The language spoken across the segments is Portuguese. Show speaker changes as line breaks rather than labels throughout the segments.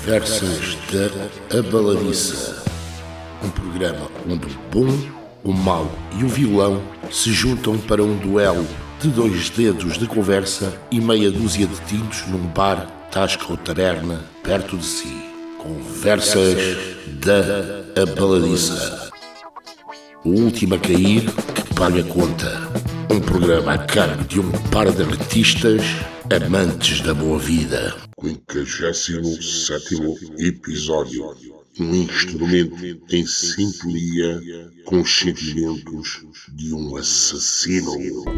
Conversas da Abaladiça. Um programa onde o bom, o mau e o vilão se juntam para um duelo de 2 dedos de conversa e meia dúzia de tintos num bar, tasca ou taberna perto de si. Conversas da Abaladiça. O último a cair que paga a conta. Um programa a cargo de um par de artistas amantes da boa vida. 57º episódio. Um instrumento em sintonia com os sentimentos de um assassino.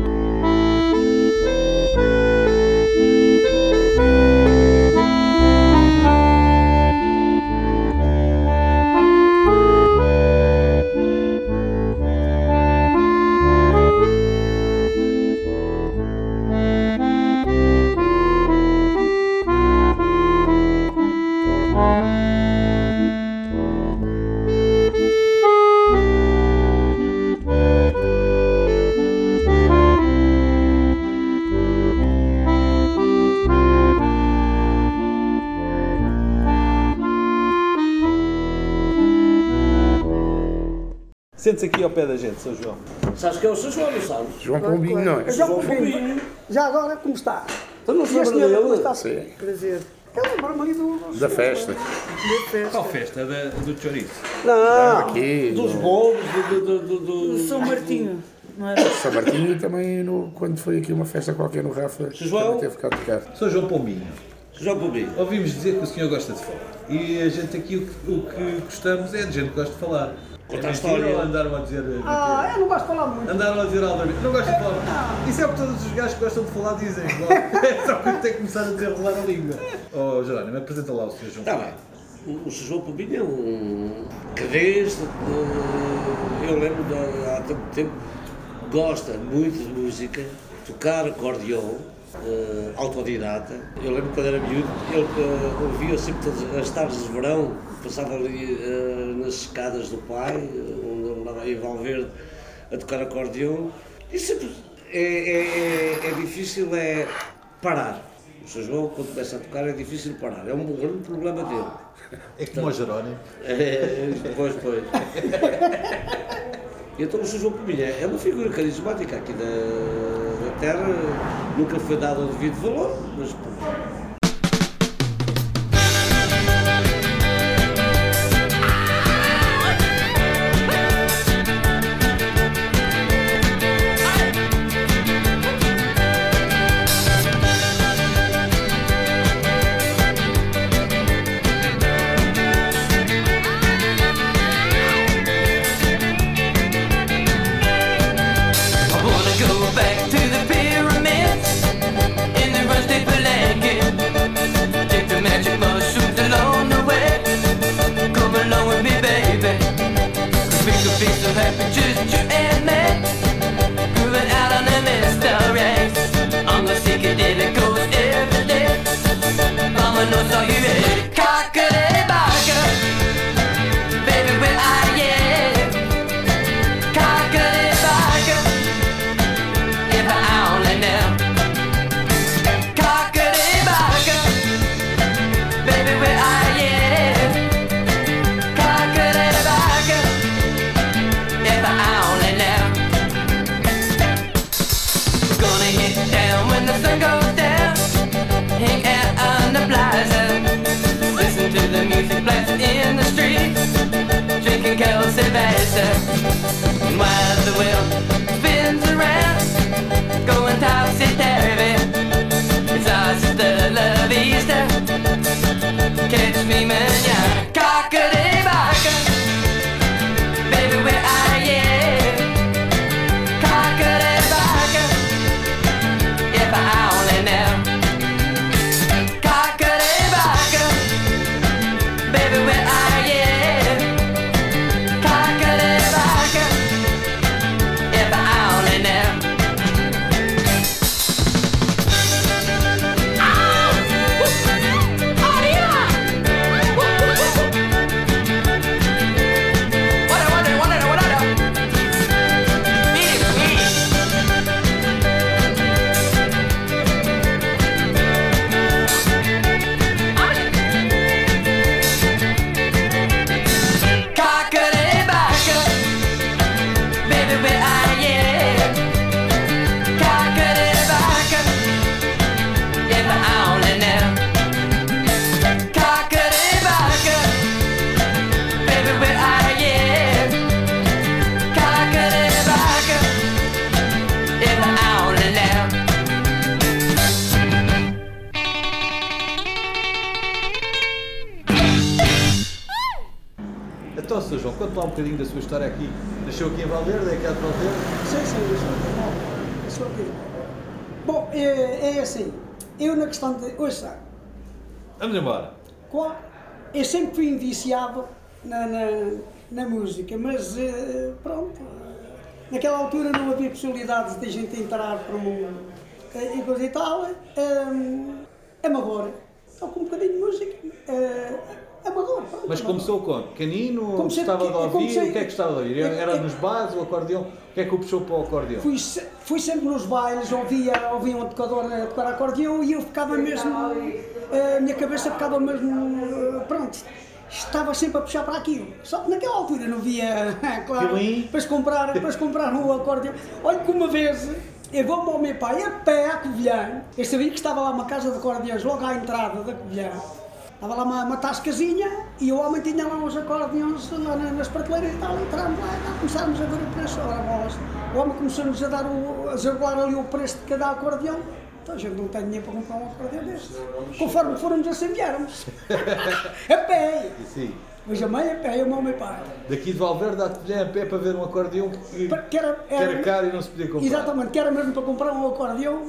Sente-se aqui ao pé da gente, Sr. João.
Sabes que é o Sr. João, não sabes?
João Pombinho, não é?
João Pombinho.
Já agora, como está?
Tu não
E a
sabes
senhora, como
dele?
está?
Sim.
Prazer. Eu lembro-me ali
Da festa.
Da festa.
Qual festa? Do chouriço?
Não,
Aqui,
dos
no-
bolos,
Do São Martinho, não era?
São Martinho e também quando foi aqui uma festa qualquer no Rafa,
João?
também teve cá a tocar.
Sr. João Pombinho.
João Pombinho.
Ouvimos dizer que o senhor gosta de falar. E a gente aqui o que gostamos é de gente que gosta de falar.
Conta a
mentira
história.
ou andaram a dizer...
Ah, eu não gosto de falar muito.
Andaram a dizer algo. Não gosto de falar. Isso é o que todos os gajos que gostam de falar dizem. É só que tem que começar a desenrolar a língua. Oh, Jerónimo, apresenta lá o Sr. João.
Está bem. O Sr. João Pombinho é um que desde, eu lembro de há tanto tempo, gosta muito de música, tocar acordeão, autodidata. Eu lembro quando era miúdo, ele ouvia sempre todas as tardes de verão, passava ali nas escadas do pai, onde ele andava em Valverde a tocar acordeão. E sempre é difícil parar. O Sr. João, quando começa a tocar, é difícil parar. É um grande problema dele.
É como o Jerónimo.
Pois. E então o Sr. João Pombinho é uma figura carismática aqui da terra, nunca foi dado o devido valor, mas pronto.
I wanna go back to the pyramids in the rusty Palenque. Take the magic mushrooms along the way. Come along with me, baby. We could be so happy, just you and me. Grooving out on the mysteries. On the psychedelic coast every day. Mama knows how you ready. Cockatoo, baby, where are you? If I only knew. Cockatoo, baby, where are you? Cockatoo, if I only knew. Gonna hit down when the sun goes down. Hang out on the plaza. Listen to the music blasting in the street. Drinking Calcivesa. And while the wheel spins around, going topsy-turvy, it's hasta la vista. Catch me mañana. Cockatoo, baby, where are you? Cockatoo, if I only knew. Cockatoo, baby, where are you? Cockatoo,
João, conte lá um bocadinho da sua história aqui. Nasceu aqui em Valverde, é cá de Valverde?
Sim, eu sou aqui. Bom, é assim, eu na questão de... Ouça,
Vamos embora.
eu sempre fui viciado na música, mas pronto, naquela altura não havia possibilidade de a gente entrar para um e coisa e tal, amador, toco um bocadinho de música, amador. Pronto,
Mas começou quando? Pequenino?
Comecei
Gostava de ouvir?
comecei-
O que é que gostava de ouvir? Era nos bares, o acordeão? O que é que o puxou para o acordeão?
Fui sempre nos bailes, ouvia um tocador a tocar acordeão e eu ficava mesmo, a minha cabeça ficava mesmo, pronto, estava sempre a puxar para aquilo. Só que naquela altura não via, claro, para se comprar um acordeão. Olha que uma vez, eu vou-me ao meu pai a pé à Covilhã, eu sabia que estava lá uma casa de acordeões, logo à entrada da Covilhã. Estava lá uma tascazinha e o homem tinha lá uns acordeões lá nas prateleiras e tal, entramos lá e começámos a ver o preço, ora bolas. O homem começou-nos a dar a regular ali o preço de cada acordeão. Então a gente não tem dinheiro para comprar um acordeão deste. Conforme fomos assim viermos. A pé!
Sim.
Mas a mãe a pé e o meu pai.
Daqui de Valverde à Covilhã a pé para ver um acordeão que era caro e não se podia comprar.
Exatamente, que era mesmo para comprar um acordeão.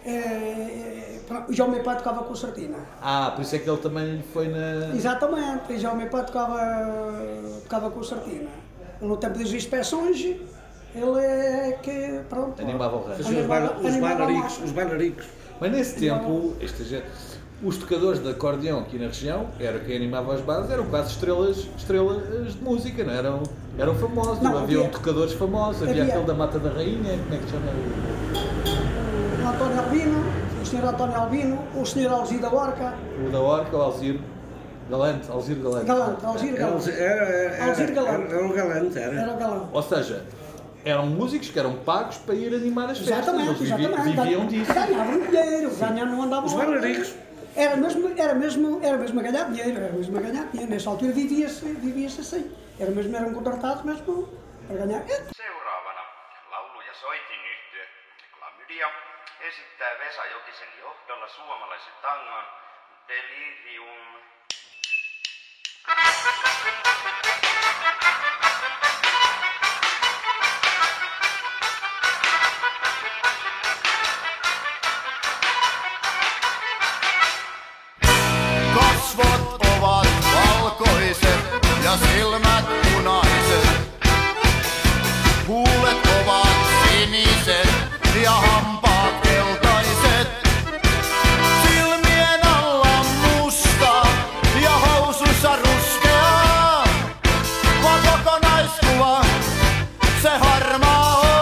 Já o meu pai tocava com concertina.
Por isso é que ele também foi na...
Exatamente, e já o meu pai tocava com concertina. No tempo das inspeções, ele é que, pronto...
Animava o resto.
Fazia os bailaricos.
Mas nesse tempo, os tocadores de acordeão aqui na região, era quem animava as bases, eram quase estrelas de música, não eram? Eram famosos,
Não,
havia tocadores famosos, havia
havia.
aquele da Mata da Rainha, como é que se chama?
O António Albino, o Sr. António Albino, o Sr. Alzir da Orca.
O da Orca, o Alzir Galante.
Alzir Galante. Alzir Galante.
Era o galante, era.
Era o galante.
Ou seja, eram músicos que eram pagos para ir animar as festas,
Exatamente,
eles viviam disso.
Ganhavam dinheiro, não andavam...
Os bailaricos.
Era mesmo a ganhar dinheiro, nessa altura vivia-se assim. Eram contratados mesmo para ganhar.
Seuraavana laulu- ja soitinyhtye Klamydia esittää Vesa Jokisen johdolla suomalaisen tangon Delirium.
Kasvot ovat valkoiset ja silmät punaiset. Huulet ovat siniset ja hampaat keltaiset. Silmien alla musta ja housuissa ruskea. Vaan kokonaiskuva se harmaa on.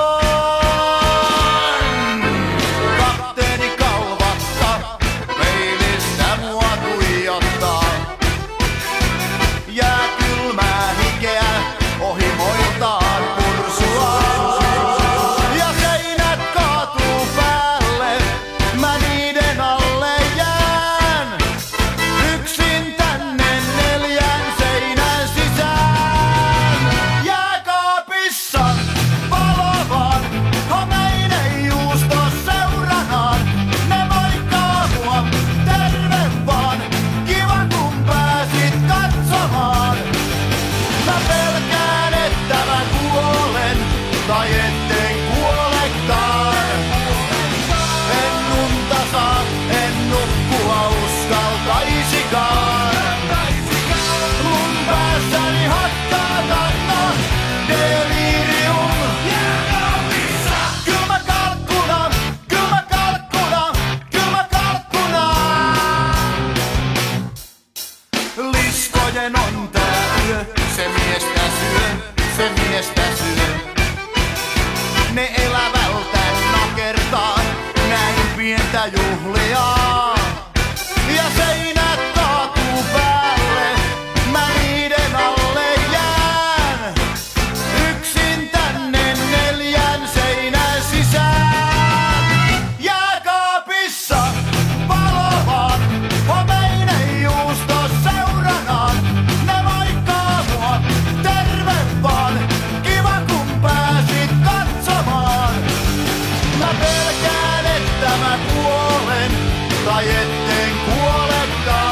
Kapteeni Kalvakka peilistä mua tuijottaa. Jää kylmää hikeä ohi moiltaan pursua. Ja seinät kaatuu päälle, mä niiden alle jään. Yksin tänne 4 seinän sisään. Jääkaapissa palavan homeinen juusto seuranaan. Ne moikkaa mua, terve vaan, kiva kun pääsit katsomaan. Mä pelkään, että mä kuolen, tai etten kuolekaan. En unta saa, en nukkua uskaltaisikaan. Mun päässäni hakkaa kanna, delirium. Kylmä kalkkuna, kylmä kalkkuna, kylmä kalkkuna. Liskojen on tää yö, se miestä syö, se miestä syö. Ne elävältä nakertaa, näin pientä juhliaa. Ja seinät kaatuu päälle, mä niiden alle jään. Yksin tänne 4 seinän sisään. Jääkaapissa palavaan, homeinen juusto seuranaan. Ne moikkaa mua, terve vaan, kiva kun pääsit katsomaan. Mä pelkään, että mä kuolen, tai etten kuolekaan.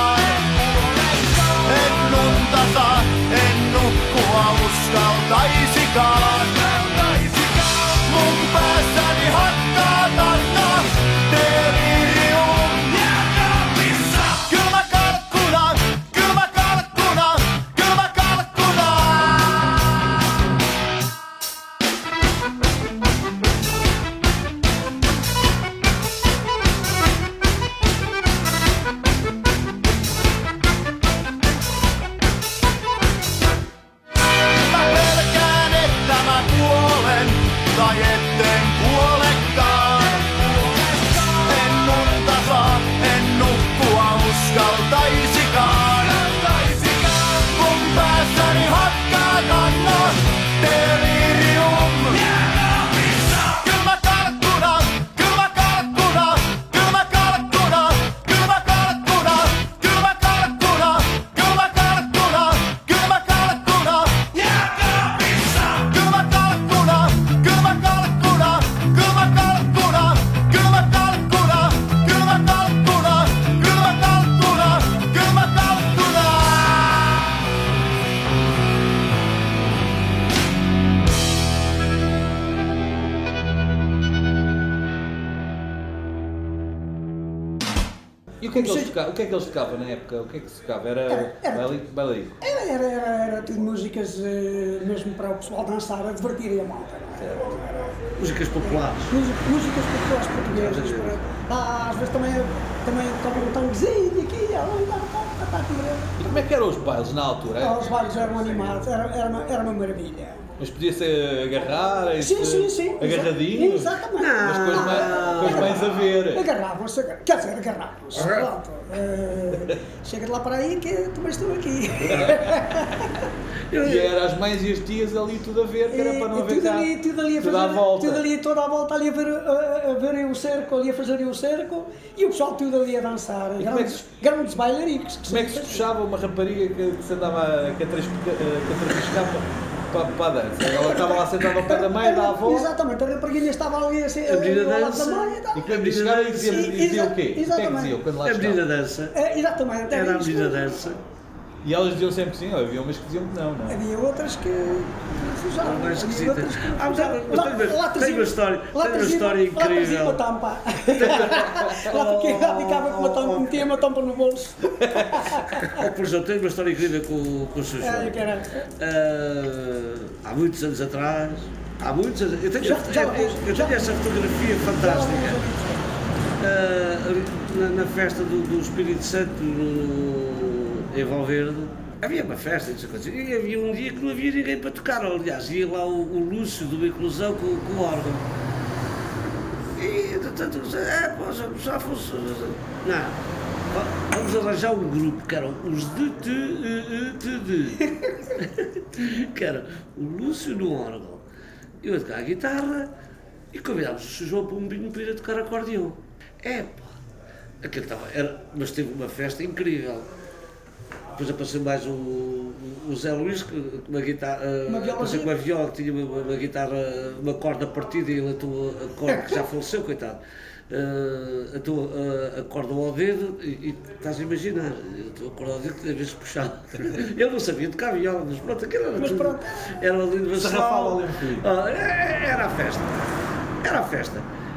E o que é que eles tocavam na época? O que é que se tocava? Era bailarico?
Era tudo músicas mesmo para o pessoal dançar, a divertir a malta.
Músicas populares.
Músicas populares portuguesas. Às vezes também tocavam um tangozinho aqui, ali, está tudo.
E como é que eram os bailes na altura?
Os bailes eram animados, era uma maravilha.
Mas podia-se agarrar,
sim.
agarradinho?
Exatamente.
Mas com as mães a ver.
Agarravam-se, quer dizer, agarravam-se. Pronto. Chega de lá para aí que também estou aqui.
E eram as mães e as tias ali tudo a ver, que era para não haver cá.
Tudo ali a fazer, toda a volta, ali a verem o cerco, ali a fazerem o cerco, e o pessoal tudo ali a dançar. Grandes bailaricos.
Como é que se puxava uma rapariga que se andava a catrapescar para a dança? Ela estava lá sentada ao pé da mãe, da avó.
Exatamente, a rapariguinha estava ali assim, ao lado da mãe.
E quando chegava dizia o quê?
Exatamente.
O que é que diziam quando lá
A menina dança.
Exatamente.
Era a menina dança.
E elas diziam sempre que sim, havia umas que diziam que não.
Havia outras que fujavam.
Mais esquisitas. Tenho uma história incrível.
Lá trazia uma tampa. Lá ficava com uma tampa, metia uma tampa no bolso.
Por exemplo, tenho uma história incrível com o Sr. João. Há muitos anos atrás, eu tenho essa fotografia fantástica. Na festa do Espírito Santo, em Valverde, havia uma festa e havia um dia que não havia ninguém para tocar. Aliás, ia lá o Lúcio do Inclusão com o órgão. E portanto, já fosse. Não, vamos arranjar um grupo que eram os que era o Lúcio no órgão, eu a tocar a guitarra e convidámos o Sr. João Pombinho para ir a tocar acordeão. Aquilo mas teve uma festa incrível. Depois apareceu mais o Zé Luís, com uma guitarra, apareceu com uma viola, que tinha uma guitarra, uma corda partida, e ele atou a corda, que já faleceu, coitado, atou a corda ao dedo, e estás a imaginar, a corda ao dedo que às vezes puxava. Ele não sabia tocar viola, mas pronto, aquilo era tudo. Era ali no Vassal. Era a festa.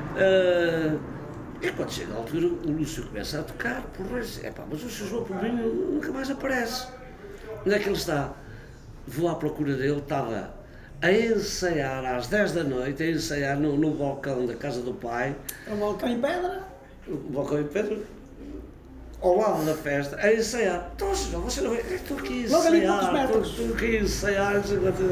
E quando chega a altura, o Lúcio começa a tocar, mas o Sr. João Pombinho nunca mais aparece. Onde é que ele está? Vou à procura dele, estava a ensaiar às 10 da noite, a ensaiar no balcão da casa do pai.
Um balcão em pedra?
Um balcão em pedra, ao lado da festa, a ensaiar. Então, Sr. João, você não vê? Estou aqui a ensaiar, estou aqui a ensaiar, não sei quanto.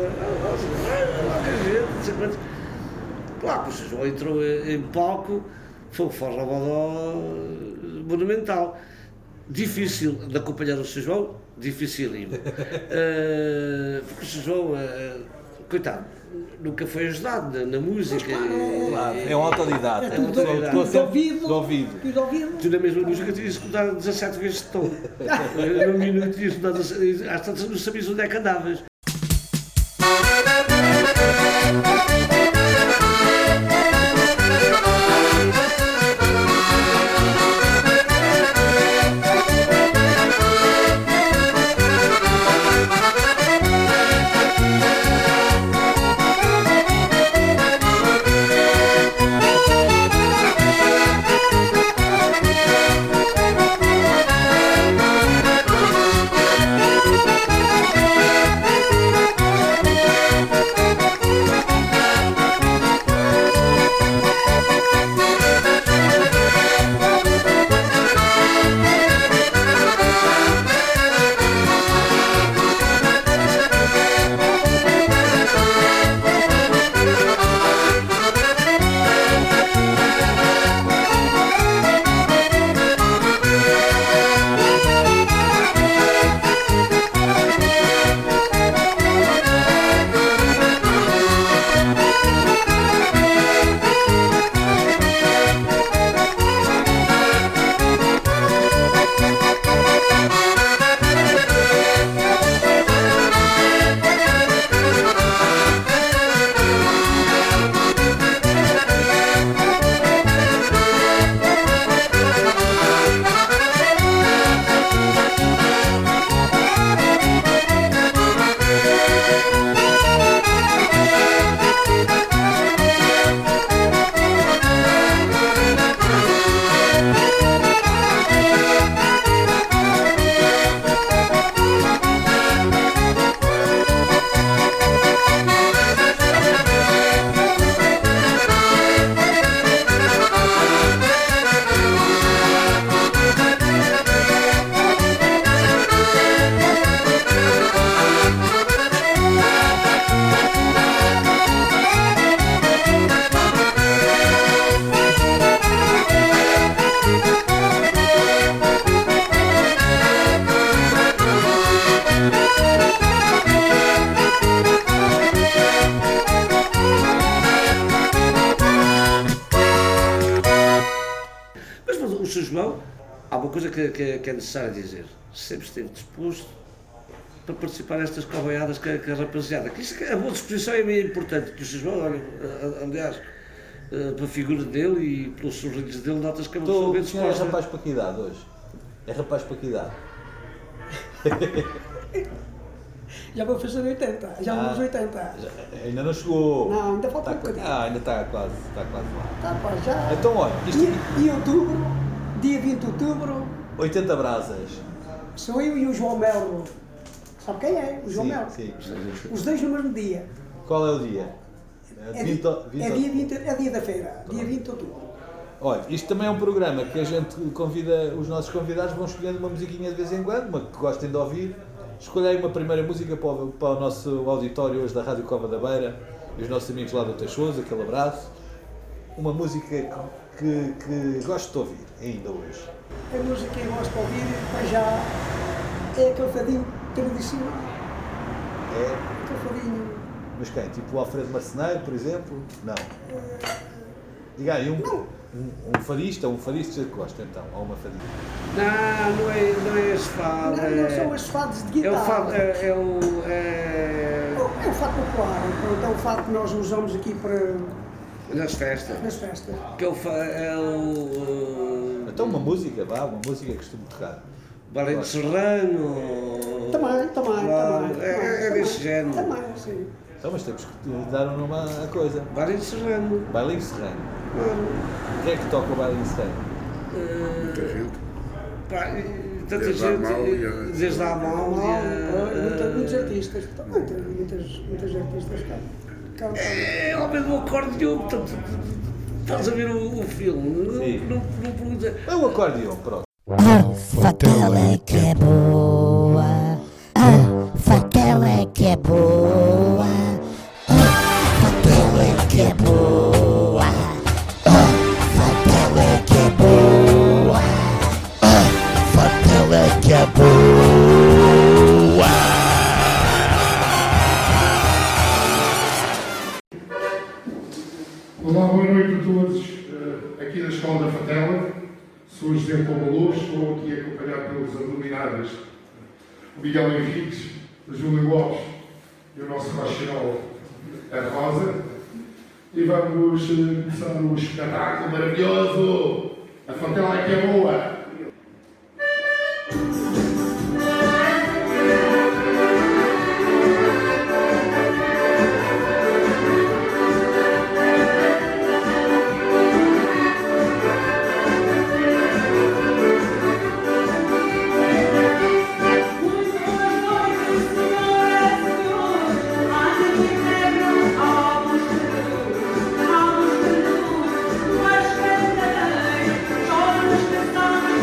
Claro que o Sr. João entrou em palco. Foi um forró monumental. Difícil de acompanhar o Sr. João, dificílimo. Porque o Sr. João, coitado, nunca foi ajudado na música.
Claro, é um autodidata.
É tudo ouvido.
Tu na mesma música tinhas escutado 17 vezes de tom. Num minuto tinhas escutado, às tantas não sabias onde é que andavas. João, há uma coisa que é necessário dizer, sempre esteve disposto para participar nestas cavaiadas com a rapaziada. A boa disposição é meio importante, que o João, olha, aliás, pela figura dele e pelos sorrisos dele, notas que é uma pessoa bem disposta.
É rapaz para que idade hoje? É rapaz para que idade?
Já vou fazer 80, já vamos 80.
Ainda não chegou.
Não, ainda falta um bocadinho.
Ainda está quase lá.
Tá, pá, já.
Então, olha, isto
Em outubro, dia 20 de outubro,
80 brasas.
sou eu e o João Melo. Sabe quem é? O João Melo.
Sim.
Os dois no mesmo dia.
Qual é o dia?
É dia da feira, dia 20 de outubro.
Olha, isto também é um programa que a gente convida, os nossos convidados vão escolhendo uma musiquinha de vez em quando, uma que gostem de ouvir. Escolhei uma primeira música para o nosso auditório hoje da Rádio Cova da Beira e os nossos amigos lá do Teixoso, aquele abraço. Uma música que gosto de ouvir ainda hoje.
A música que eu gosto de ouvir, para já, é aquele fadinho tradicional.
É?
Aquele fadinho.
Mas quem? Tipo o Alfredo Marceneiro, por exemplo? Não. Diga aí, um fadista que gosta então, ou uma fadista?
Não é esse fado.
Não são as fados de guitarra.
É o
fado popular, pronto, é o fado que nós usamos aqui para...
nas festas. Que é o
Então uma música que costumo tocar.
Valente Serrano.
Também.
É desse género.
Também, sim.
Então, mas temos que dar um nome à coisa.
Valente Serrano.
Bailinho Serrano. Quem é que toca o Bailinho Serrano?
Tanta gente, desde a Amália.
Muitos artistas. Também tem muitos artistas cá.
É ao menos o acordeão, portanto, estás a ver o filme. Não pergunta.
É o acordeão, pronto.
Fatela é que é boa. Fatela é que é boa. Fatela é que é boa. Fatela é que é boa. Fatela é que é boa.
Olá, boa noite a todos aqui da Escola da Fatela. Sou o José Paulo, estou aqui acompanhado pelos abomináveis Miguel Henriques, Júlio Lopes e o nosso Rochinol, a Rosa. E vamos começar o espetáculo maravilhoso. A Fatela é que é boa.
Mas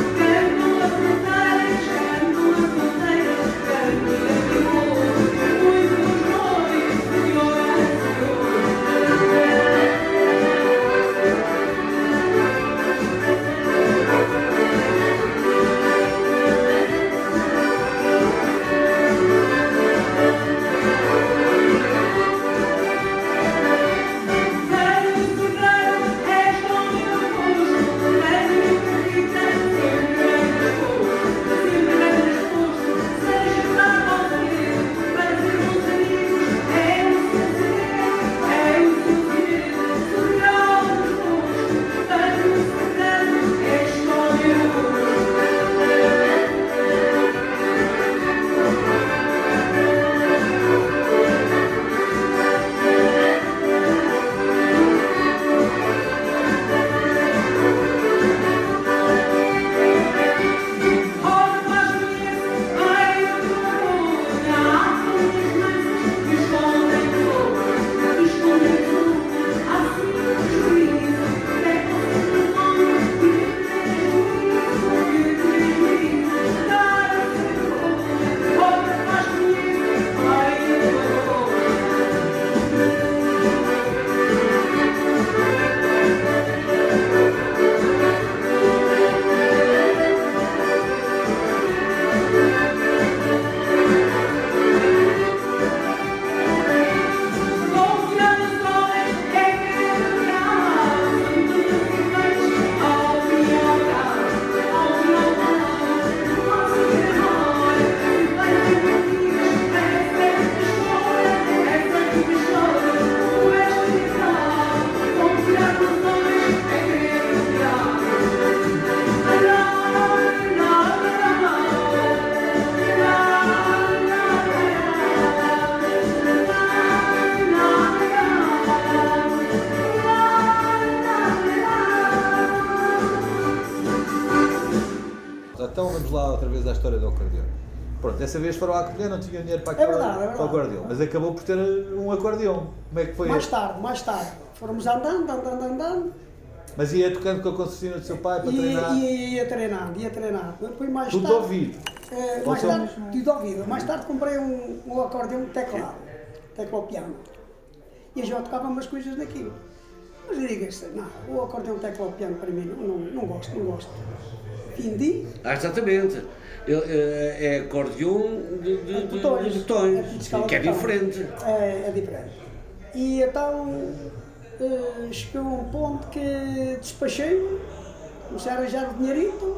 então vamos lá outra vez à história do acordeão. Pronto, dessa vez foram à acolher, não tinham dinheiro para,
verdade.
para o acordeão, mas acabou por ter um acordeão. Como é que foi?
Mais tarde. Fomos andando.
Mas ia tocando com a concertina do seu pai para treinar?
Ia treinando. Depois mais
Tudo de
tarde...
ouvido?
Mais tarde, tudo de ouvido. Mais tarde comprei um acordeão teclado piano. E eu já tocava umas coisas daquilo. Mas eu digo assim, não, o acordeão teclado piano para mim não gosto. Vendi.
Exatamente. É acordeão de botões, que é diferente.
É diferente. E então chegou a um ponto que despachei-me, comecei a arranjar o dinheirito,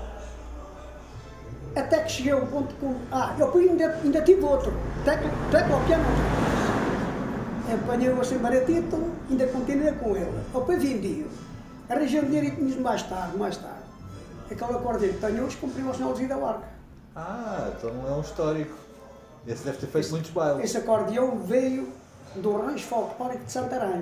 até que cheguei a um ponto que... eu ainda tive outro, tecla piano. Apanhei-o assim baratito, ainda continuei com ele. Depois vendi-o, arranjei o dinheirito mesmo mais tarde. Aquele acordeão que tenho hoje, comprei o Sinalzinho da Barca.
Então é um histórico. Esse deve ter feito muitos bailes.
Esse acordeão veio do Rancho Folclórico de Santarém.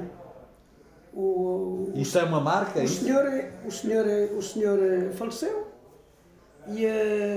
Isto é uma marca?
O senhor faleceu e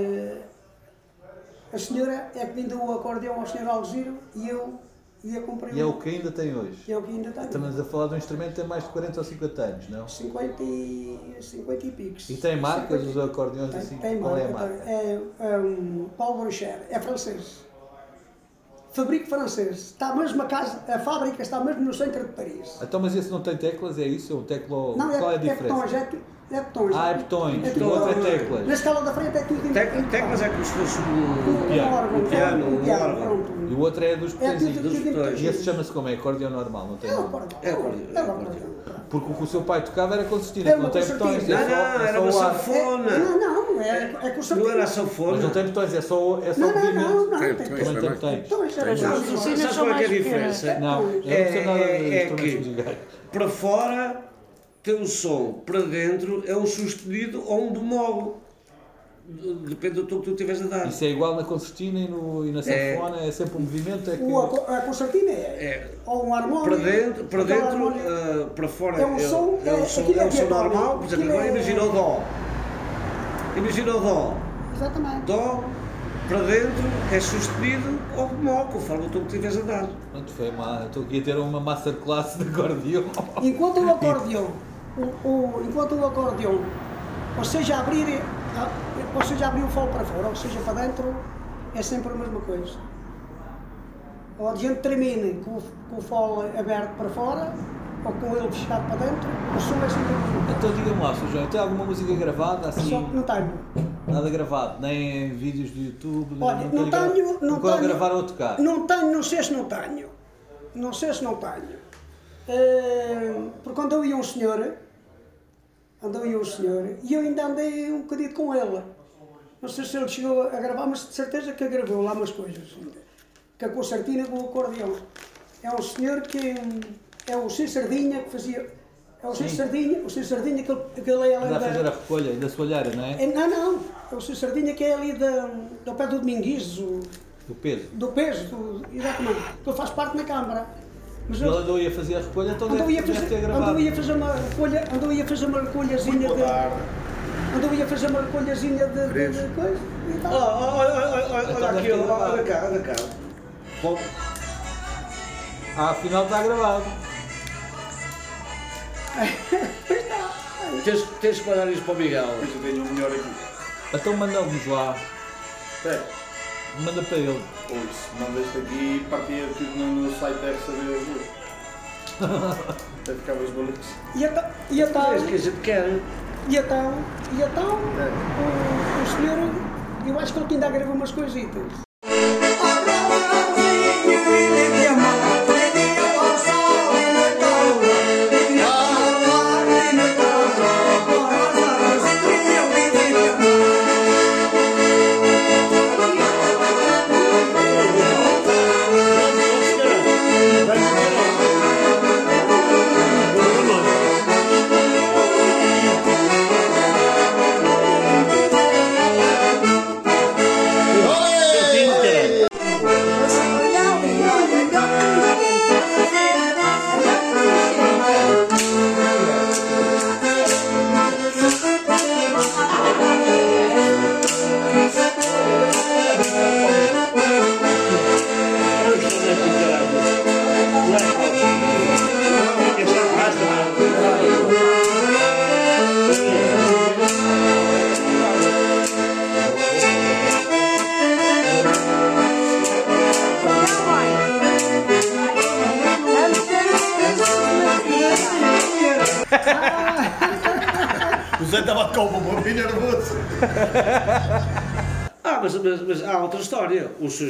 a senhora é que vendeu o acordeão ao senhor Alziro e eu comprei.
E é o que ainda tem hoje?
É o que ainda tem.
Estamos a falar de um instrumento que tem mais de 40 ou 50 anos, não?
50 e picos.
E tem marcas os acordeões assim?
Tem
Qual
marca.
é a marca?
É um Paul Brocher, é francês. Fabrico francês. Está mesmo a fábrica está mesmo no centro de Paris.
Então, mas esse não tem teclas? É isso? É um teclo...
Não,
Qual é a
betões,
diferença?
é betões.
É betões.
tudo
O outro é
betões.
teclas.
Na escala da frente é tudo
Teclas é como se fosse
um
piano.
Pronto.
E o outro é dos botõezinhos.
tudo
botões.
E esse chama-se como? É acordeão normal, não tem
É o
nome?
acordeão.
Porque o que o seu pai tocava era concertina, que não tem botões.
Era uma sanfona.
Não, é com
Não
certeza.
era a
Mas
sanfona.
não tem botões, é só
Não,
movimento.
tem
Também tem botões.
Betões, era
Sabe qual é que é a diferença?
Não, eu não sei nada de
É
instrumentos
que
musicais.
para fora tem um som, para dentro é um sustenido ou um bemol. Depende do tom que tu estiveres a dar.
Isso é igual na concertina e na sanfona, é sempre um movimento.
A concertina ou um harmónico.
Para dentro, para fora
é um som,
é um som normal. Por exemplo, agora imagina o dó. Imagina o dó.
Exatamente.
Dó, para dentro, é sustenido ou bemol, conforme o tom que estiveres a dar.
Pronto, foi estou aqui a ter uma masterclass de acordeão.
Enquanto o acordeão, ou seja, abrir o fole para fora, ou seja, para dentro, é sempre a mesma coisa. Ou a gente termina com o fole aberto para fora, ou com ele fechado para dentro, o som é sempre a mesma coisa.
Então diga-me lá, Sr. João, tem alguma música gravada assim?
Só que não tenho.
Nada gravado, nem em vídeos do YouTube?
Olha, não
Nunca
tenho.
gravaram ou tocar?
Não tenho, não sei se não tenho. Porque quando eu ia um senhor, e eu ainda andei um bocadinho com ele. Não sei se ele chegou a gravar, mas de certeza que gravou lá umas coisas. Que a concertina com o acordeão. É um senhor que é o Sem Sardinha que fazia. É o Sem Sardinha que ele é ali
Anda a fazer a recolha da soalheira, não é?
Não. É o Sem Sardinha que é ali do pé do Domingues.
Do peso.
Do peso, exatamente. Que ele faz parte na Câmara. Mas
ele andou a fazer a recolha, então deve ter gravado.
Andou a fazer uma recolhazinha de... Andou a fazer uma recolhazinha de coisa e tal.
Olha aqui, olha cá. Bom.
Afinal está gravado.
Tens que mandar isso para o Miguel.
Eu tenho um melhor aqui.
Então manda-nos lá.
É.
Manda para ele.
Ou se manda este aqui, partia tudo no site deve saber as duas. Deve ficar os boletos.
E então,
É que a gente quer.
o senhor, eu acho que ele ainda gravou umas coisitas.
estava a tocar o bombo bem nervoso.
Mas há outra história. O São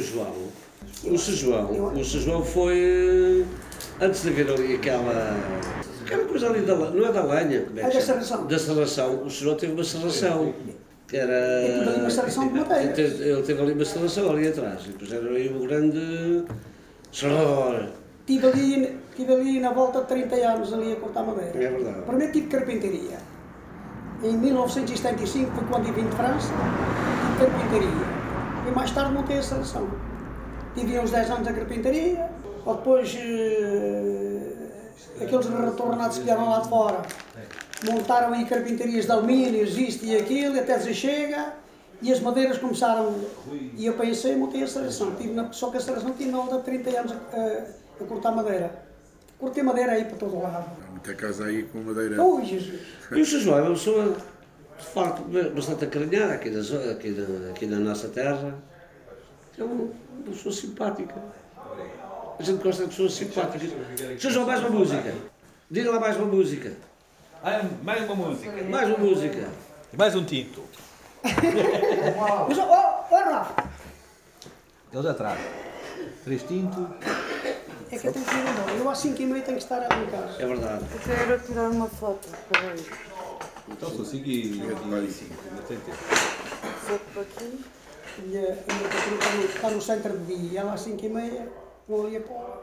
João foi. Antes de haver ali aquela coisa ali, não é da lenha, como é que
da
chama?
serração.
Da serração. O São João teve uma serração. Que era.
Eu tive ali uma serração de madeira.
Ele teve ali uma serração ali atrás. E depois era aí um grande. serrador.
Tive ali na volta de 30 anos ali a cortar madeira.
É verdade.
Primeiro tive carpintaria. Em 1975 foi quando eu vim de França, tive carpintaria. E mais tarde montei a serração. Tive uns 10 anos a carpintaria, ou depois aqueles retornados que vieram lá de fora montaram aí carpintarias de alumínios, isto e aquilo, até dizer chega, e as madeiras começaram, e eu pensei, montei a serração. Só que a serração tinha na onda de 30 anos a cortar madeira. Cortei madeira aí para todo lado.
Muita casa aí com madeira.
Oh, Jesus!
E o São João é uma pessoa, de facto, bastante acarinhada aqui na nossa terra. É uma pessoa simpática. A gente gosta de pessoas simpáticas. São João, mais uma música. Diga lá mais uma música.
Mais uma música.
Mais uma música.
Mais um tinto.
Mas, Rafa!
Ele já traz. 3 tintos.
É que eu tenho que ir embora. Eu às 5h30 tenho que estar em casa.
É verdade.
Eu quero tirar uma foto. Peraí.
Então sou 5 e 5. Ainda tem tempo.
Vou por aqui.
E a minha patroa está no centro de dia. E ela às 5h30 vou ali a pôr.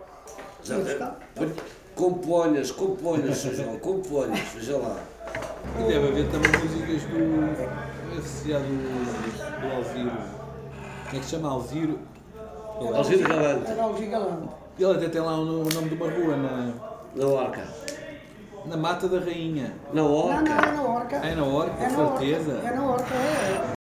Componhas, São João, componhas, veja lá.
E deve haver também músicas do. Esse já do Alziro. Como é que se chama? Alziro?
Alziro Galante.
Era Alziro Galante.
Ele até tem lá o nome de uma rua
na Orca.
Na Mata da Rainha.
Na Orca?
Não, é na Orca.
É na Orca,
é
com certeza.
É na Orca, é.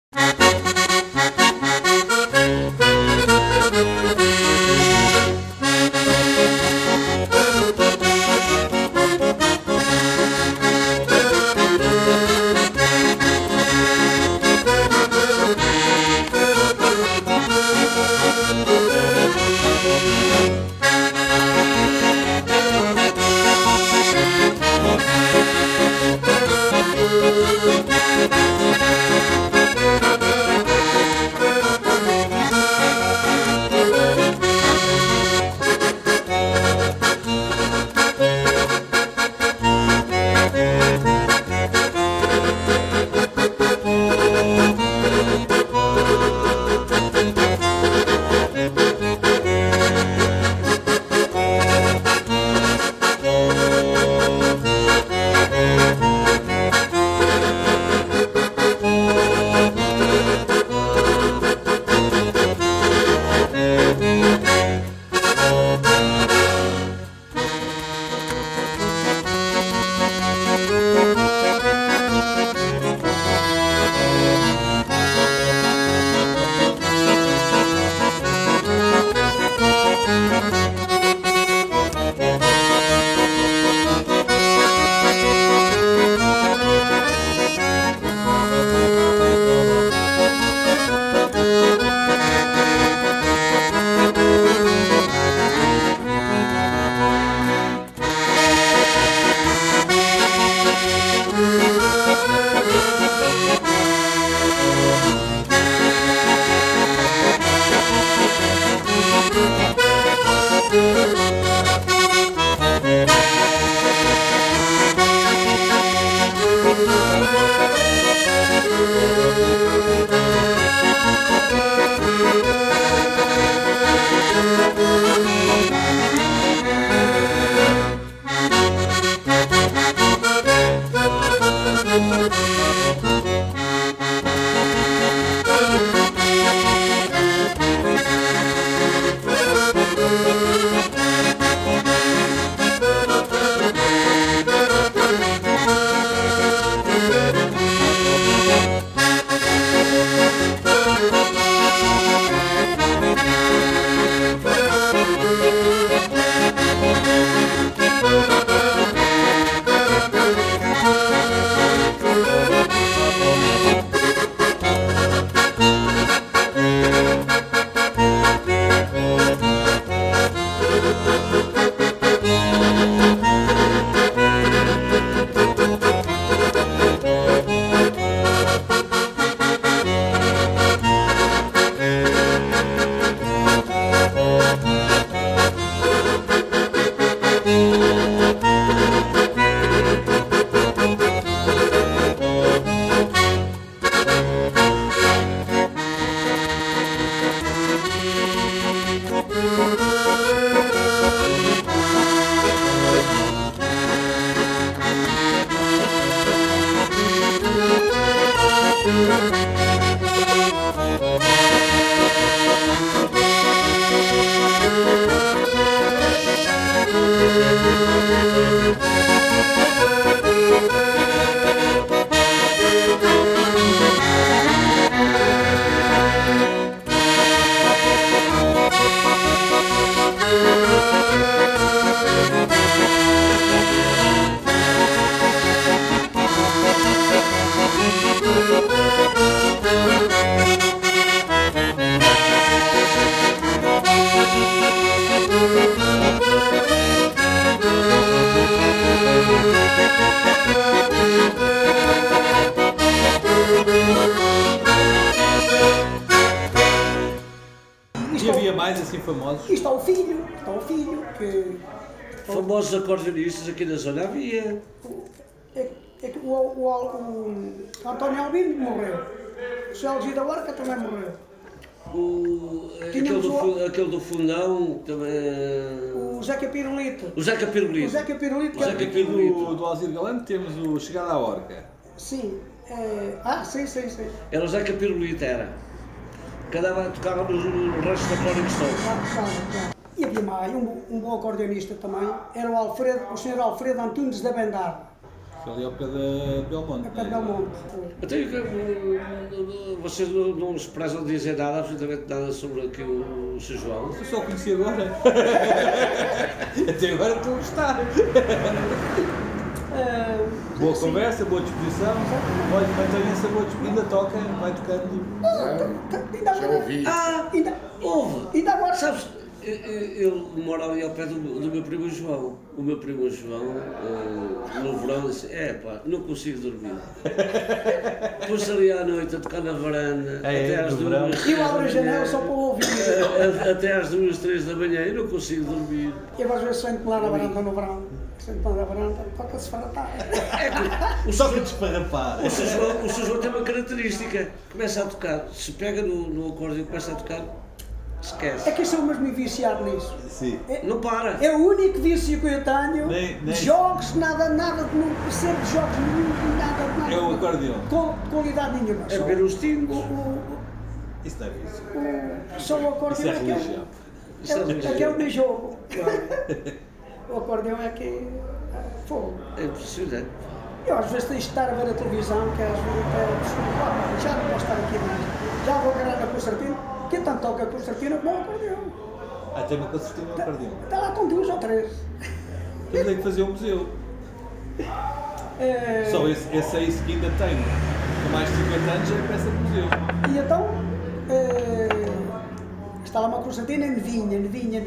E havia mais assim famosos?
E está o filho, que
Famosos acordeonistas aqui na zona havia.
é que o António Albino morreu. O Sérgio da Horca também morreu.
Aquele do Fundão também.
O Zeca Pirulito.
O Zeca Pirulito.
O Zeca Pirulito.
O Zeca
Aqui
Pirulito.
do Alzir Galante temos o Chegada à Horca.
Sim. Sim.
Era o Zeca Pirulito, era. Cada tocava no resto da Rolling Stones.
E havia mais um bom acordeonista também, era o Sr. Alfredo Antunes da Bendada.
Foi ali ao pé de Belmonte.
Ao pé de Belmonte.
Vocês não se prezam dizer nada, absolutamente nada sobre aqui o Sr. João?
Eu só o conheci agora. Até agora estou a gostar. Boa conversa, boa disposição. Olha, mantenha-se a boa disposição. Ainda toca, vai tocando.
Já ouvi.
Houve.
Ainda agora.
Sabes, eu moro ali ao pé do meu primo João. O meu primo João, no verão, disse: não consigo dormir. Pus ali à noite a tocar na varanda, até às 2.
E eu abro a janela só para ouvir.
Até às 2, 3 da manhã, eu não consigo dormir.
Eu às vezes sento-me lá na varanda no verão. Sento-me na varanda, toca-se farrapar.
Toca de esparrapar.
O Sr. João tem uma característica: começa a tocar, se pega no acordeão e começa a tocar, esquece.
É que eu sou mesmo viciado nisso.
Sim.
Não para.
É o único vício que eu tenho.
Nem.
De jogos, nada, de não percebo de jogos nenhum, nada.
É o acordeão.
Com qualidade nenhuma.
É ver os títulos.
Isso não é vício.
Só o acordeão
Isso é religião.
é que é o meu jogo. O acordeão é que fogo.
É impressionante.
Eu às vezes tenho de estar a ver a televisão, que às vezes até já não posso estar aqui mais. Já vou agarrar na concertina, que tanto toca a concertina como o acordeão.
Tem uma concertina no acordeão.
Está lá com 2 ou 3.
Temos é que fazer um museu. Só esse aí que ainda tem, com mais de 50 anos, já é peça de museu.
E então, está lá uma concertina em Nevinha.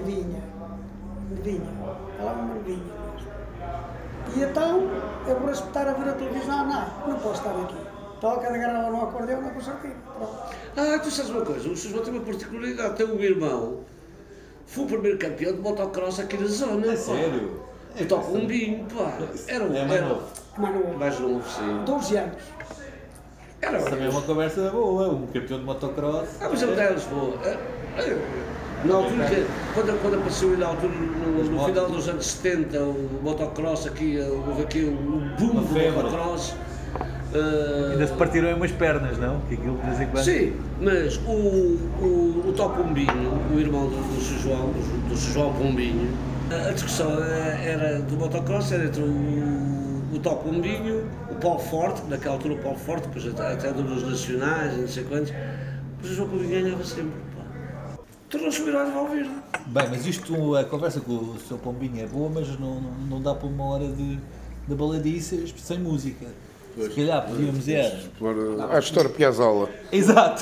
Está lá uma nevinha mesmo. E então, eu vou respeitar a ver a televisão, não posso estar aqui. Toca na garrafa no acordeão, na concertina. Pronto.
Tu sabes uma coisa, o Sr. João tem uma particularidade, tem um irmão, foi o primeiro campeão de motocross aqui na zona.
É sério?
Eu toco um binho, pá. Era mais novo, sim.
12 anos.
Era
também é uma conversa boa, um campeão de motocross.
Mas ele é Lisboa. Na altura, quando apareceu na altura, no final dos anos 70, o motocross aqui, houve aqui um boom do motocross.
Ainda se partiram em umas pernas, não? Que aquilo de vez em quando.
Sim, mas o Tó Pombinho, o irmão do Sr. João, do Sr. João Pombinho, a discussão era do motocross, era entre o Tó Pombinho, o Paulo Forte, naquela altura o Paulo Forte, depois até dos nacionais, não sei quantos, mas o João Pombinho ganhava sempre. Tornou-se o herói de Valverde.
Bem, mas isto, a conversa com o Sr. Pombinho é boa, mas não dá para uma hora de baladiças sem música. Se calhar podíamos ir.
A história Piazzolla.
Exato.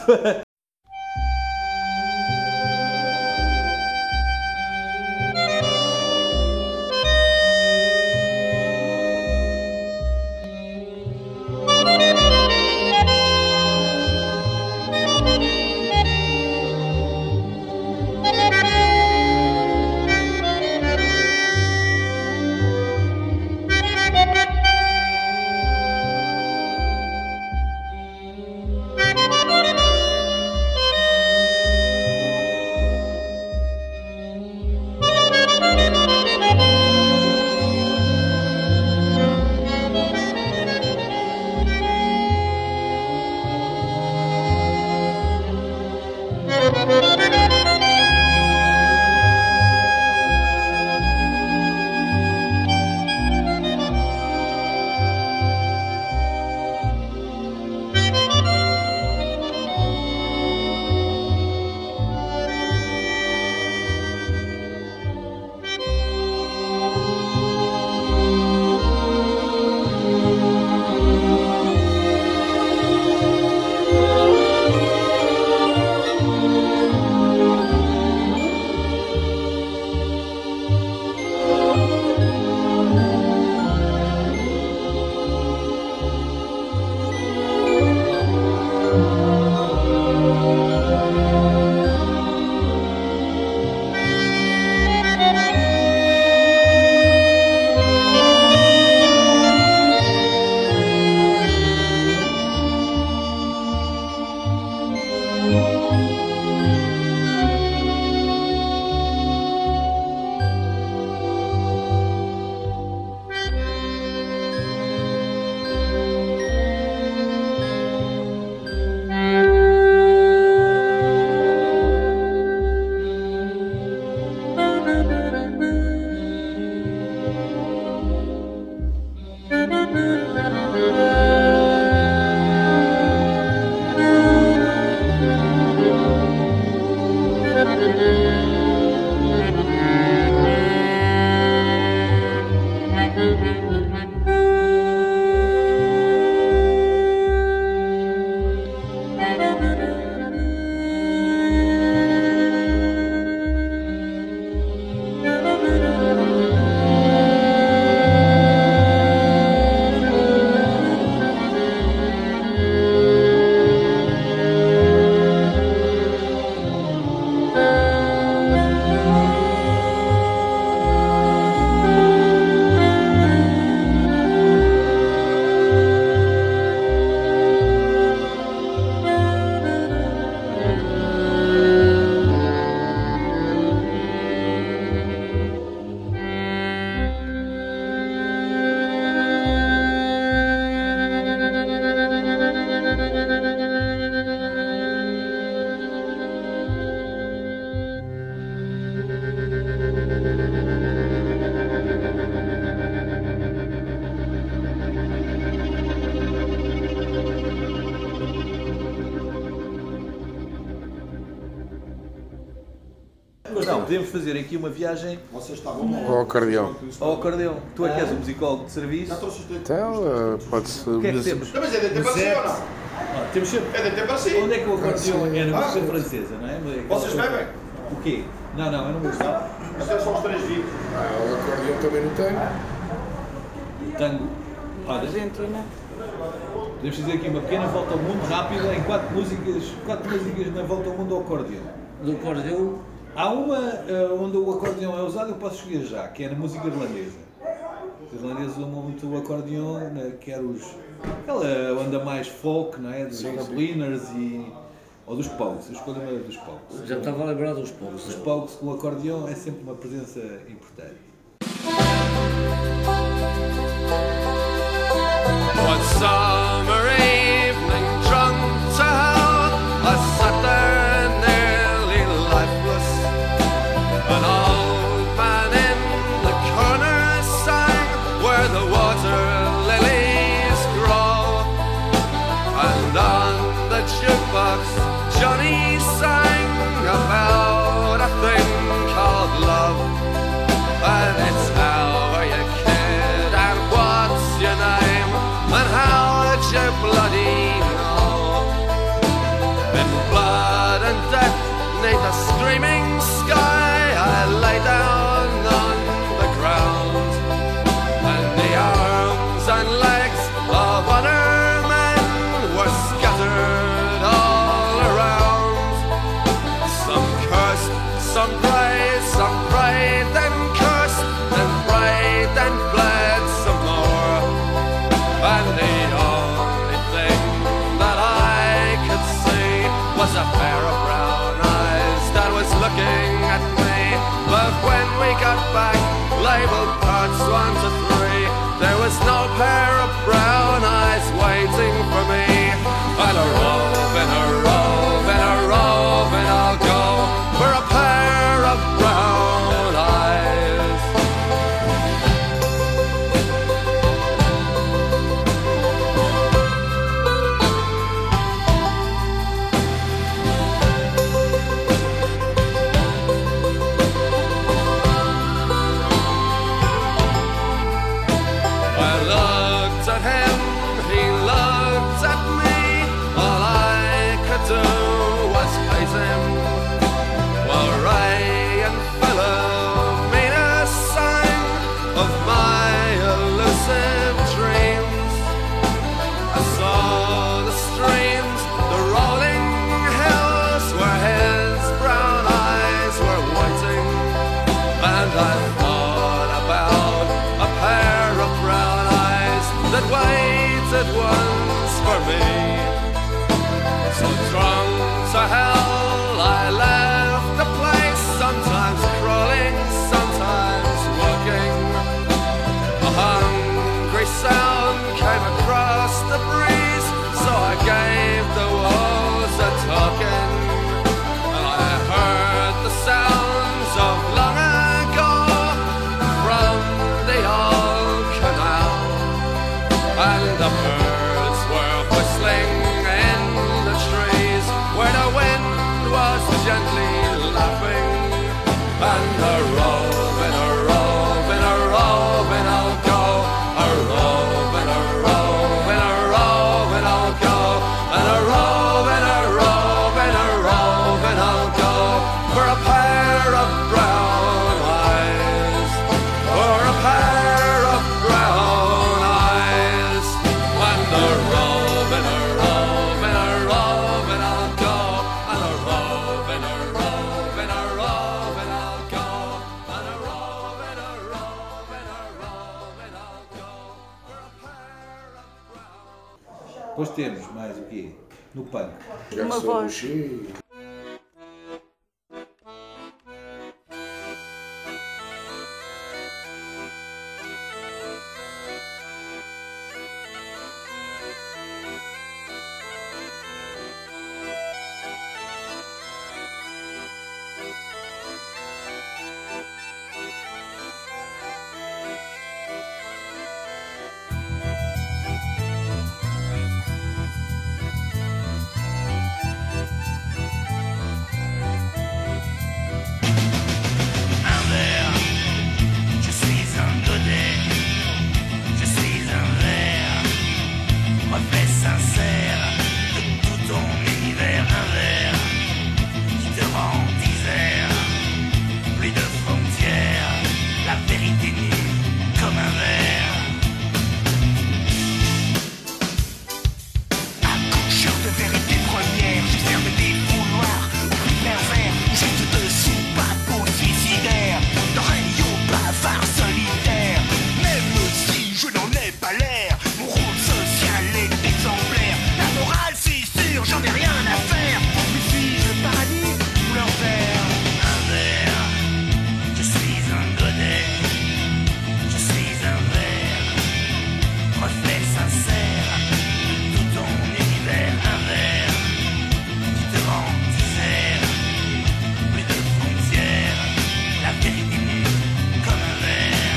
Não, podemos fazer aqui uma viagem.
Vocês estavam
Ao acordeão.
Ao acordeão. Tu é que és o musicólogo de serviço.
Então, pode-se.
O que é que temos?
Mas é de ter parecido ou não?
Temos sempre.
É de ter parecido.
Onde é que o acordeão é na música francesa, não é?
Vocês bebem?
O quê? Não, eu não gosto.
Mas é só os 3 vivos.
O acordeão também não tem.
Tango. Olha,
Argentina.
podemos fazer aqui uma pequena volta ao mundo rápida em 4 músicas na volta ao mundo ao acordeão.
Do acordeão?
Há uma onde o acordeão é usado, eu posso escolher já, que é na música irlandesa. Os irlandeses usam muito o acordeão, né, quer aquela onda mais folk, não é? Dos Dubliners ou dos Pogues. Eu escolho uma dos Pogues.
Já estava a lembrar dos Pogues.
Os Pogues com o acordeão é sempre uma presença importante.
One summer evening, drunk to hell, I sat there nearly lifeless. An old man in the corner sang where the water lilies grow, and on the jukebox Johnny sang about a thing called love. And it's how are you, kid, and what's your name, and how would you bloody know? In blood and death, 'neath a screaming sky, I lay down on the ground, and the arms and legs of other men were scattered all around. Some cursed, some prayed, then cursed, then prayed, then bled some more. And the only thing that I could see was a pair of brown eyes that was looking at me. But when we got back, labeled parts 1 to 3, there was no pair of brown eyes waiting for me. And a rove and a rove and a rove, and I'll go for a pair of brown eyes. hell I left the place, sometimes crawling, sometimes walking. A hungry sound came across the breeze, so I gave the walls a talking. And I heard the sounds of long ago from the old canal, and the birds were whistling in the trees where the wind was gently laughing. And a roving, a roving, a roving I'll go, a roving, a roving, a roving I'll go, and a roving, a roving, a roving I'll go, for a pair of brown eyes, for a pair of brown eyes. And a roving, a roving, a roving I'll go, and a roving, a roving, a roving I'll go, and a roving, a roving, a roving I'll go, for a pair of brown.
Depois temos mais o quê? No punk.
Uma voz.
Un verre, je suis un godet, je suis un verre, reflet sincère de tout ton univers. Un verre qui te rend disert, plus de frontières, la vérité nue comme un verre. Accoucheur de vérité première, je ferme des fouloirs au plus pervers, juste dessous, pas pour suicidaire, d'oreille au bavard solitaire. Même si je n'en ai pas l'air, mon rôle social est exemplaire. La morale, c'est sûr, j'en ai rien à faire. Mais suis-je le paradis ou l'enfer? Un verre, je suis un godet, je suis un verre, reflet sincère de tout ton univers. Un verre qui te rend disert, plus de frontières, la vérité nue comme un verre.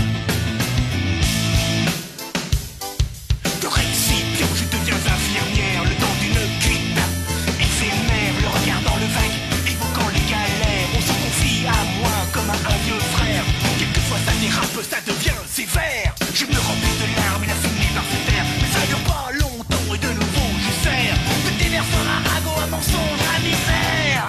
De récipient, je deviens infirmière, le temps d'une cuite éphémère, le regard dans le vague, évoquant les galères. On se confie à moi comme à un vieux frère. Quelquefois ça dérape, ça devient sévère. Je me remplis de larmes et la fumée par se terre. Mais ça dure pas longtemps et de nouveau je sers de déverseur à ragot, à mensonge, à misère.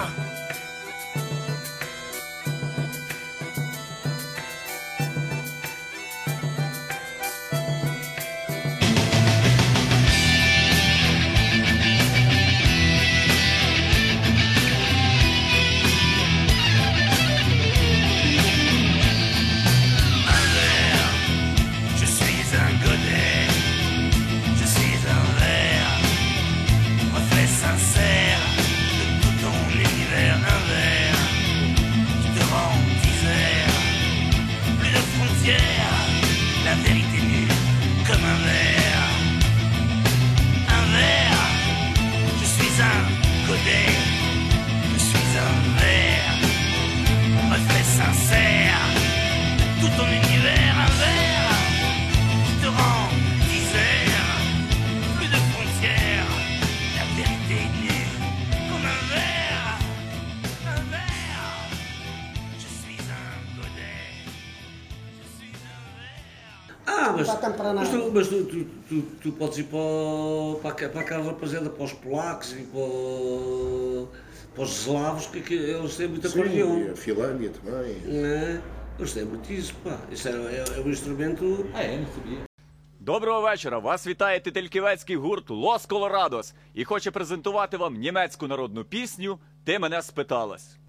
Un verre, je suis un godet, je suis un verre, reflet sincère de tout ton univers. Un verre qui te rend disert, plus de frontières, la vérité nue comme un verre. Un verre, je suis un godet, je suis un verre, reflet sincère, tout ton univers. Un verre qui te rend disert, plus de frontières, la vérité nue comme un verre. Un verre, je suis un godet, je suis un verre.
Ah, mas,
Está tempo para nada.
tu podes ir para aquela rapaziada, para os polacos e para os eslavos, que eles têm muito acordeão.
Sim, a Finlândia também.
Não é? Eles têm muito isso, pá. Isso é um instrumento.
Ah, é? Não sabia.
Доброго вечора! Вас вітає тительки-вецький гурт Лос Колорадос і хоче презентувати вам німецьку народну пісню «Ти мене спиталась».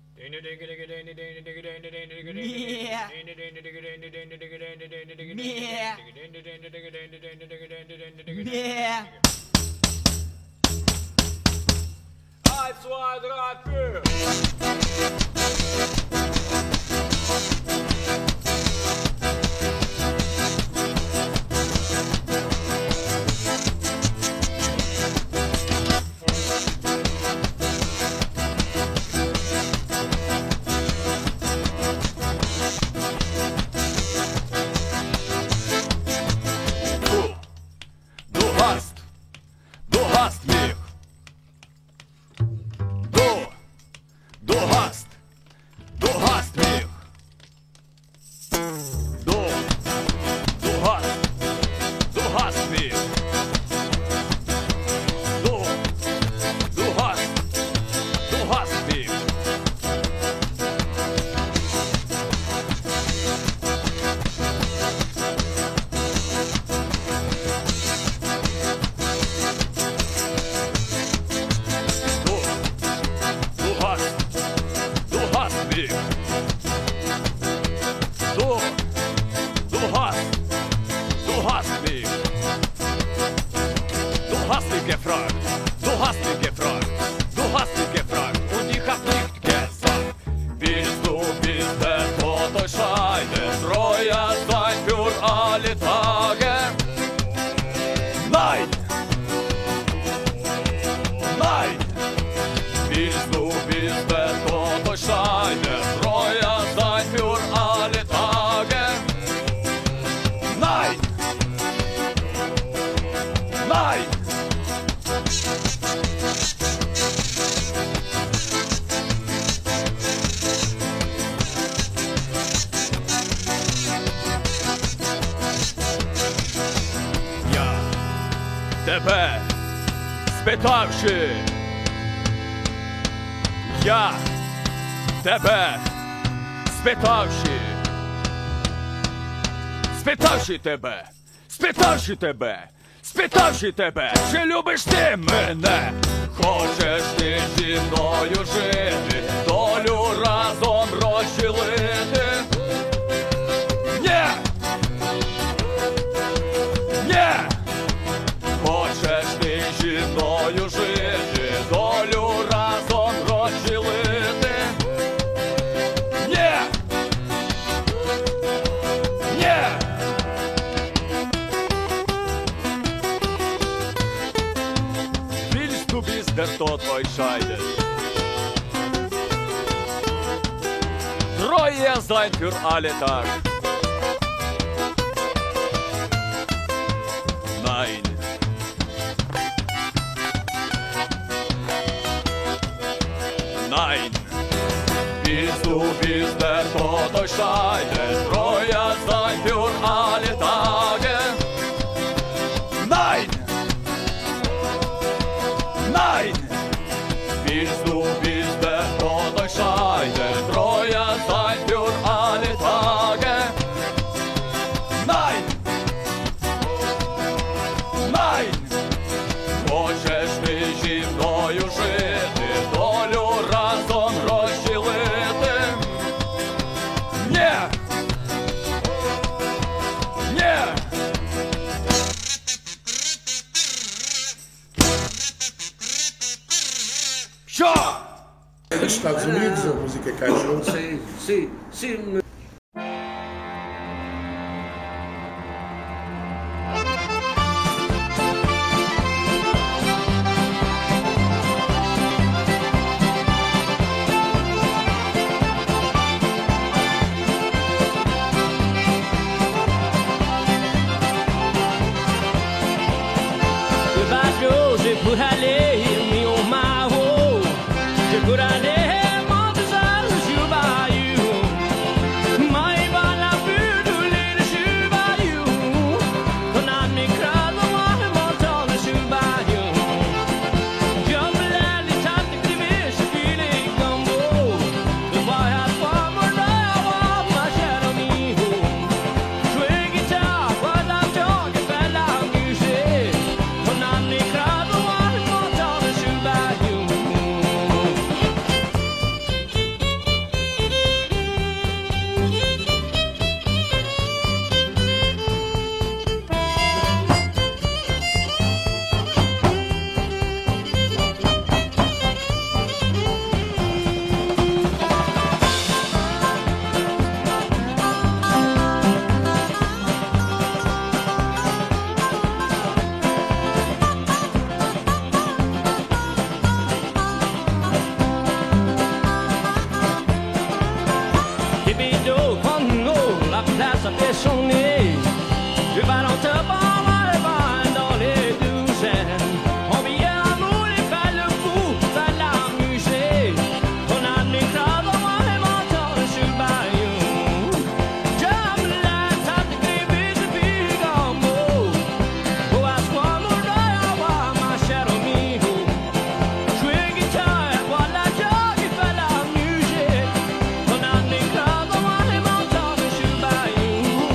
That's why I drive here. Du hast mich. Du hast mich. Du hast mich. Du hast mich. Und ich hab nicht gesagt, willst du bis der Tod euch scheidet, treuer sein für alle Tage? Nein! Nein! Willst du bis der Tod euch scheidet, treuer sein für alle Tage? Nein! Nein! Тебе спитавши, я тебе спитавши, спитавши тебе, чи любиш ти мене, хочеш ти зі мною жити, долю разом розділити? Ні! Ні! Хочеш ти зі мною жити, долю разом розділити? Ні! Ні! Willst du bis der Tod euch scheidet, treu sein für alle Tag? Nein! Nein, willst du bis der Tod euch scheidet, treuer sein für alle Tage? Nein! Nein! Willst du bis der Tod euch scheidet, treuer sein für alle Tage? Nein! Nein! Хочеш ти зі мною жити, долю разом розділити? Ні! Ні! Що?
É dos Estados Unidos, a música caju.
Sim.
sa passionné. Je vais dans ta barre, les vannes dans les douzaines. On vient amour et fait le coup, fait la musique. On a mis grave dans les montants sur le bayou. J'aime la tête de grippe, je vis comme beau. Pour à soi, mon rêve, ma chère amigo. Jouer guitare, voilà, qui fait la musique. On a mis grave dans les montants sur le bayou.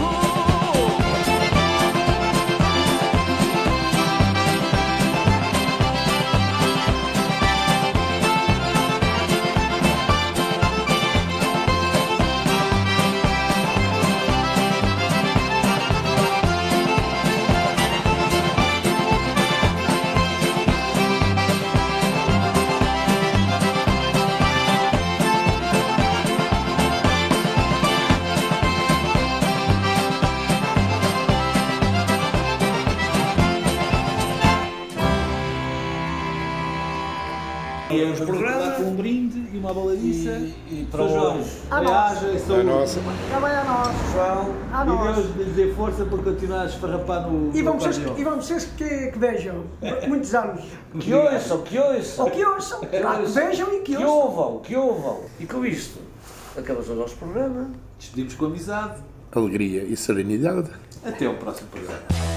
E vamos acabar com um brinde e uma baladiça.
E para
João,
hoje.
bem-aja e saúde.
Também a nós.
João.
A
E
nós.
Deus lhe dê força para continuar a esfarrapar no
E vamos
acordeão.
ser que vejam muitos anos.
Que ouçam, que ouçam.
Ou que ouçam. Claro, que vejam e que
Que
ouçam.
ouvam, que ouvam. E com isto, acabamos o nosso programa.
Despedimos com amizade.
Alegria e serenidade.
Até ao próximo programa.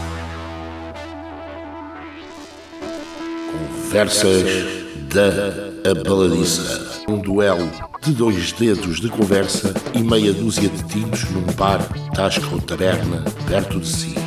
Conversas da Abaladiça. Um duelo de 2 dedos de conversa e meia dúzia de tintos num bar, tasca ou taberna perto de si.